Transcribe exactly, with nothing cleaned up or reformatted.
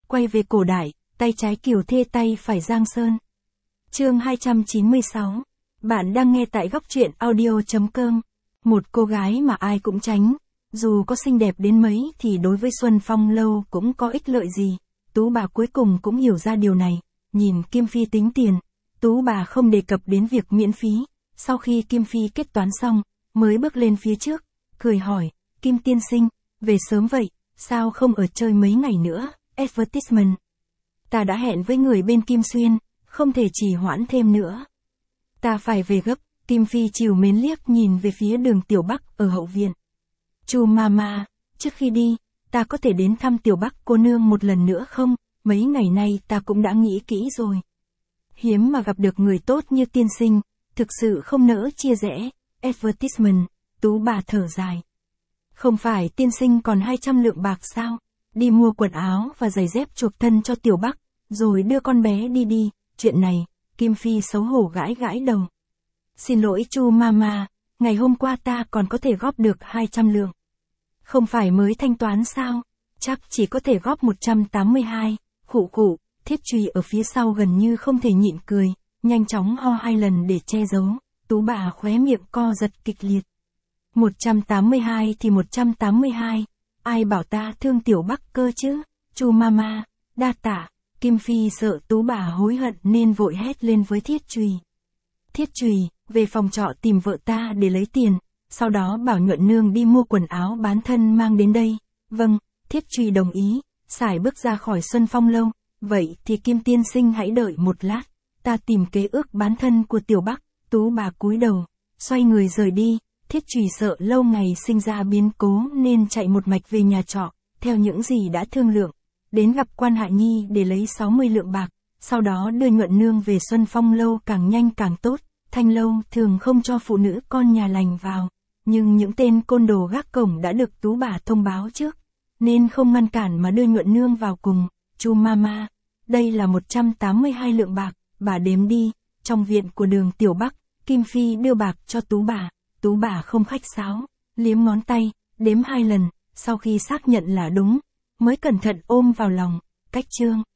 quay về cổ đại, tay trái Kiều Thê tay phải Giang Sơn. Chương hai trăm chín mươi sáu. Bạn đang nghe tại góc truyện audio chấm com. Một cô gái mà ai cũng tránh, dù có xinh đẹp đến mấy thì đối với Xuân Phong Lâu cũng có ích lợi gì. Tú bà cuối cùng cũng hiểu ra điều này, nhìn Kim Phi tính tiền, Tú bà không đề cập đến việc miễn phí. Sau khi Kim Phi kết toán xong, mới bước lên phía trước, cười hỏi, Kim tiên sinh, về sớm vậy, sao không ở chơi mấy ngày nữa? Advertisement. Ta đã hẹn với người bên Kim Xuyên, không thể trì hoãn thêm nữa. Ta phải về gấp. Kim Phi trìu mến liếc nhìn về phía đường Tiểu Bắc ở hậu viện. Chu Mama, trước khi đi, ta có thể đến thăm Tiểu Bắc cô nương một lần nữa không? Mấy ngày nay ta cũng đã nghĩ kỹ rồi. Hiếm mà gặp được người tốt như tiên sinh, thực sự không nỡ chia rẽ. Advertisement. Tú bà thở dài. Không phải tiên sinh còn hai trăm lượng bạc sao? Đi mua quần áo và giày dép chuộc thân cho Tiểu Bắc, rồi đưa con bé đi đi. Chuyện này, Kim Phi xấu hổ gãi gãi đầu. Xin lỗi Chu Mama, ngày hôm qua ta còn có thể góp được hai trăm lượng. Không phải mới thanh toán sao? Chắc chỉ có thể góp một trăm tám mươi hai. Khụ khụ, Thiết Trùy ở phía sau gần như không thể nhịn cười, nhanh chóng ho hai lần để che giấu. Tú bà khóe miệng co giật kịch liệt. một trăm tám mươi hai thì một trăm tám mươi hai, ai bảo ta thương Tiểu Bắc cơ chứ? Chu Mama, đa tạ. Kim Phi sợ Tú bà hối hận nên vội hét lên với Thiết Trùy. Thiết Trùy, về phòng trọ tìm vợ ta để lấy tiền, sau đó bảo Nhuận Nương đi mua quần áo bán thân mang đến đây. Vâng, Thiết Trùy đồng ý, sải bước ra khỏi Xuân Phong Lâu. Vậy thì Kim tiên sinh hãy đợi một lát, ta tìm kế ước bán thân của Tiểu Bắc. Tú bà cúi đầu, xoay người rời đi. Thiết Trùy sợ lâu ngày sinh ra biến cố nên chạy một mạch về nhà trọ, theo những gì đã thương lượng, đến gặp Quan Hạ Nhi để lấy sáu mươi lượng bạc, sau đó đưa Nhuận Nương về Xuân Phong Lâu càng nhanh càng tốt. Thanh lâu thường không cho phụ nữ con nhà lành vào, nhưng những tên côn đồ gác cổng đã được Tú bà thông báo trước, nên không ngăn cản mà đưa Nhuận Nương vào cùng. Chu Mama, đây là một trăm tám mươi hai lượng bạc, bà đếm đi. Trong viện của đường Tiểu Bắc, Kim Phi đưa bạc cho Tú bà. Tú bà không khách sáo, liếm ngón tay, đếm hai lần, sau khi xác nhận là đúng, mới cẩn thận ôm vào lòng. Cách chương.